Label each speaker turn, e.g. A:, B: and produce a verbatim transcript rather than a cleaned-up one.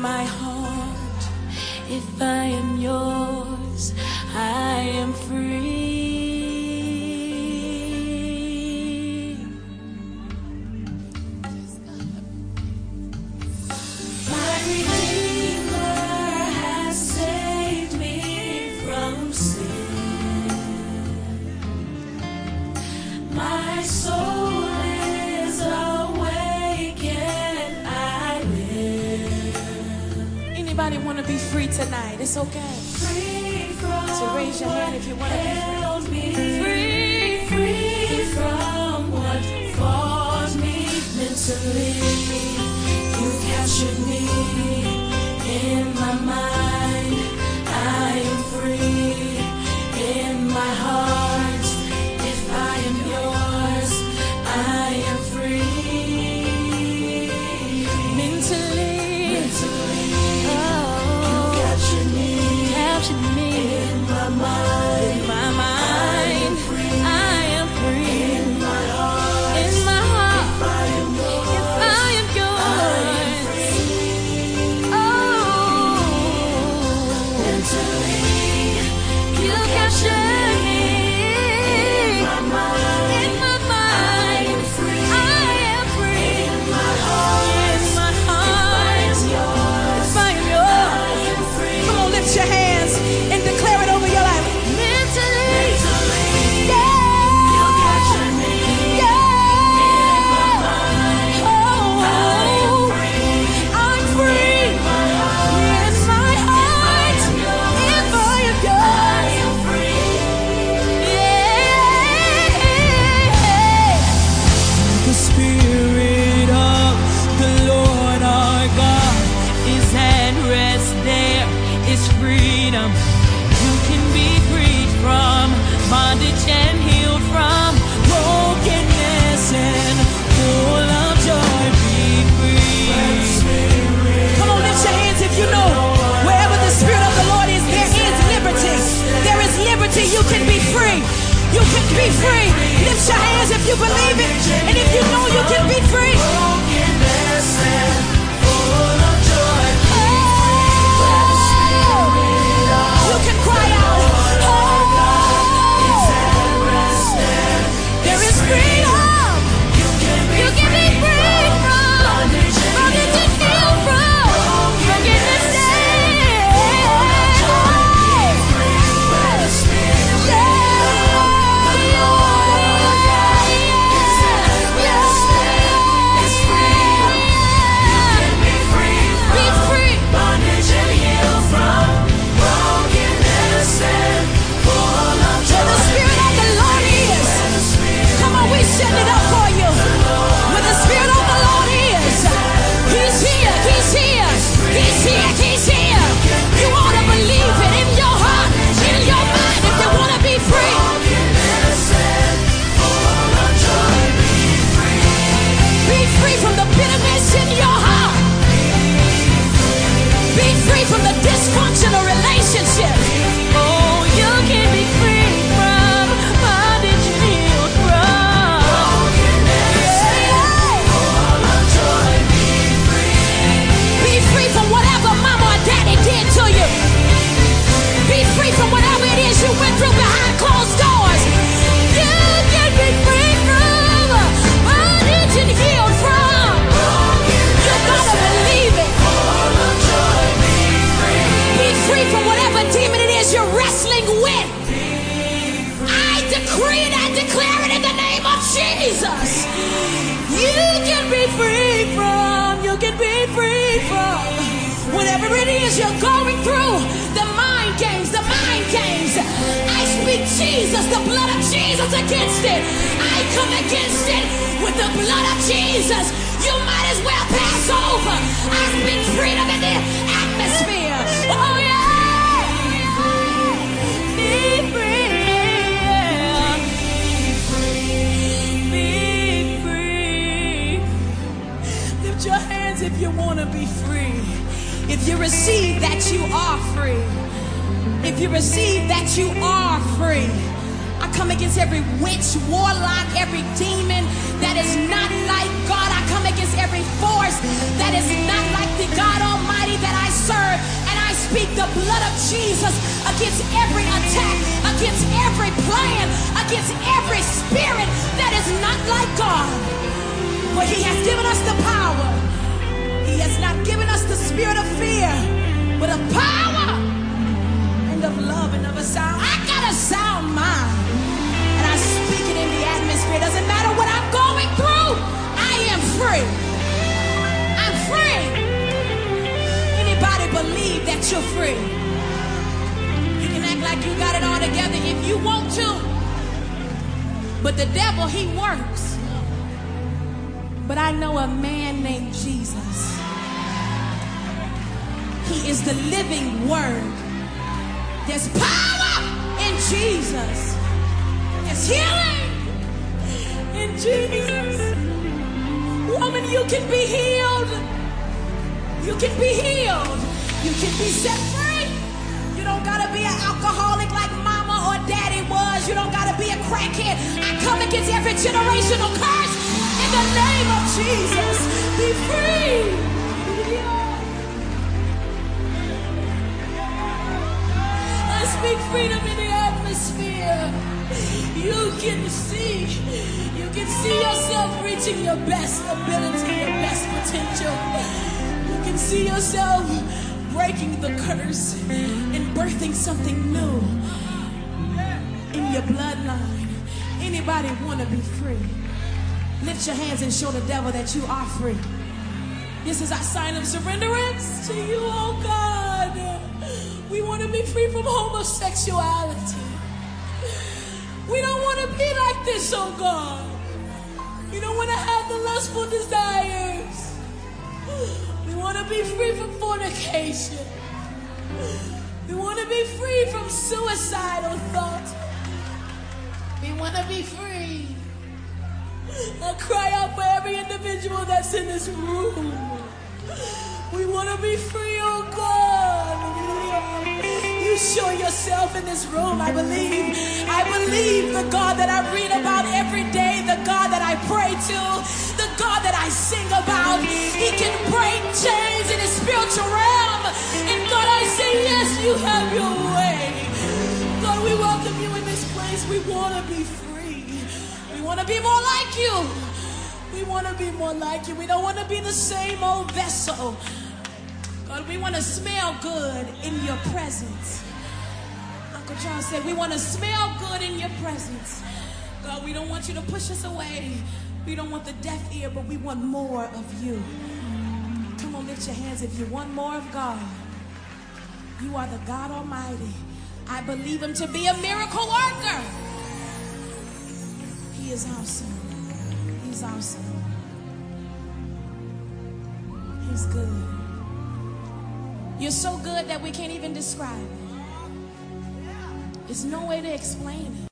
A: my heart. If I am yours, I am free. My Redeemer has saved me from sin. My soul is awake and I live. Anybody want to be free tonight? It's okay. Free from so raise your hand if you want to be free. Free, free from what caused me mentally. You captured me in my mind. I am free in my heart. If I am yours, I am free. Mentally, mentally, oh, you captured me, captured me in my mind. In my mind, I am free. In my heart, in my heart, if I am yours, if I am yours, oh, mentally, you captured me. Your hands and declare it over your life. Mentally, mentally, yeah, you captured me, yeah, in my mind. Oh, I am free, I'm free in my heart, in my heart. If I am yours, I am free, yeah. The Spirit of the Lord our God is at rest there. Is freedom. You can be freed from bondage and healed from brokenness and full of joy. Be free. Come on, lift your hands if you know wherever the Spirit of the Lord is, there is liberty. There is liberty. You can be free. You can be free. Lift your hands if you believe it, and if you know you can be free. Brokenness and full of joy. You can cry out, oh, there is freedom. You can be free from bondage and healed from brokenness. Set it up for you. Where the Spirit of the Lord is, He's here, He's here, He's here, He's here. You ought to believe it in your heart, in your mind, if you want to be free. Be free from the bitterness in your heart. Be free from the dysfunctional relationship. Oh, you can be free from bondage and healed from. From whatever it is you went through behind closed doors, you can be free from bondage and healed from. You gotta believe it. Be free from whatever demon it is you're wrestling with. I decree and I declare it in the name of Jesus. You can be free from. You can be free from whatever it is you're going through. The mind games, the mind games. I speak Jesus, the blood of Jesus against it. I come against it with the blood of Jesus. You might as well pass over. I speak freedom in the atmosphere. Oh yeah. Be free. Be free. Lift your hands if you want to be free. If you receive that, you are free. If you receive that, you are free. I come against every witch, warlock, every demon that is not like God. I come against every force that is not like the God Almighty that I speak the blood of Jesus against every attack, against every plan, against every spirit that is not like God. For he has given us the power. He has not given us the spirit of fear, but of power and of love and of a sound. I got a sound mind, and I speak it in the atmosphere. Doesn't matter what I'm going through, I am free. I'm free. Anybody believe that you're free? You can act like you got it all together if you want to, but the devil, he works. But I know a man named Jesus. He is the living word. There's power in Jesus. There's healing in Jesus. Woman, you can be healed. You can be healed. You can be set free. You don't gotta be an alcoholic like mama or daddy was. You don't gotta be a crackhead. I come against every generational curse in the name of Jesus. Be free. I speak freedom in the atmosphere. You can see, you can see yourself reaching your best ability, your best potential. You can see yourself breaking the curse and birthing something new in your bloodline. Anybody want to be free? Lift your hands and show the devil that you are free. This is our sign of surrenderance to you, oh God. We want to be free from homosexuality. We don't want to be like this, oh God. We don't want to have the lustful desires. We want to be free from fornication. We want to be free from suicidal thoughts. We want to be free. I cry out for every individual that's in this room. We want to be free, oh God. You show yourself in this room. I believe. I believe the God that I read about every day, the God that I pray to, the God that I sing about. He can break chains in his spiritual realm. And God, I say, yes, you have your way. God, we welcome you in this place. We want to be free. We want to be more like you. We want to be more like you. We don't want to be the same old vessel. God, we want to smell good in your presence. Uncle Charles said, we want to smell good in your presence. God, we don't want you to push us away. We don't want the deaf ear, but we want more of you. Come on, lift your hands if you want more of God. You are the God Almighty. I believe him to be a miracle worker. He is awesome. He's awesome. He's good. You're so good that we can't even describe it. There's no way to explain it.